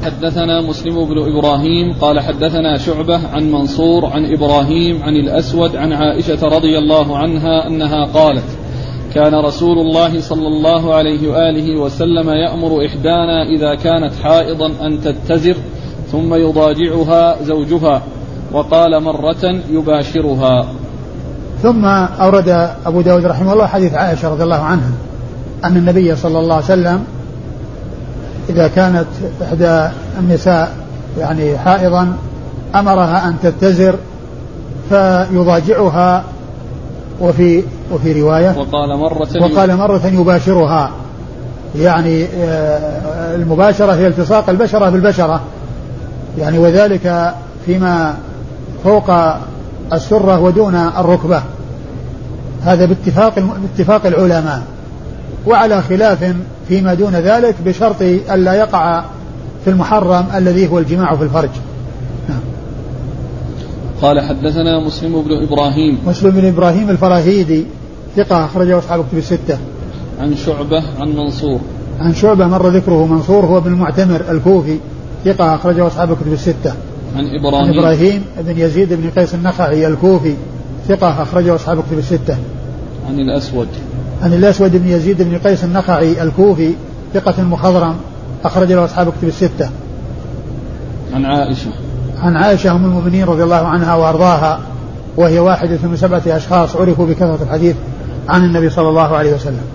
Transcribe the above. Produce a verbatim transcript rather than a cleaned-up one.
حدثنا مسلم بن إبراهيم قال حدثنا شعبة عن منصور عن إبراهيم عن الأسود عن عائشة رضي الله عنها أنها قالت كان رسول الله صلى الله عليه وآله وسلم يأمر إحدانا إذا كانت حائضا أن تتزر ثم يضاجعها زوجها، وقال مرة يباشرها. ثم أورد أبو داود رحمه الله حديث عائشة رضي الله عنها أن النبي صلى الله عليه وسلم إذا كانت إحدى النساء يعني حائضا أمرها أن تتزر فيضاجعها، وفي وفي رواية وقال مرة وقال مرة يباشرها، يعني المباشرة هي التصاق البشرة بالبشرة يعني، وذلك فيما فوق السرة ودون الركبة، هذا باتفاق باتفاق العلماء، وعلى خلاف فيما دون ذلك بشرط ألا يقع في المحرم الذي هو الجماع في الفرج. نعم. قال حدثنا مسلم بن إبراهيم مسلم بن إبراهيم الفراهيدي ثقة أخرجه أصحاب الكتب الستة. عن شعبة عن منصور عن شعبة مر ذكره. منصور هو بن المعتمر الكوفي ثقة أخرجه أصحاب الكتب الستة. عن إبراهيم عن إبراهيم بن يزيد بن قيس النخعي الكوفي ثقة أخرجه أصحاب الكتب الستة. عن الأسود عن الأسود بن يزيد بن قيس النخعي الكوفي ثقة مخضرم أخرج له أصحاب الكتب الستة. عن عائشة عن عائشة أم المؤمنين رضي الله عنها وأرضاها، وهي واحدة من سبعة أشخاص عرفوا بكثرة الحديث عن النبي صلى الله عليه وسلم.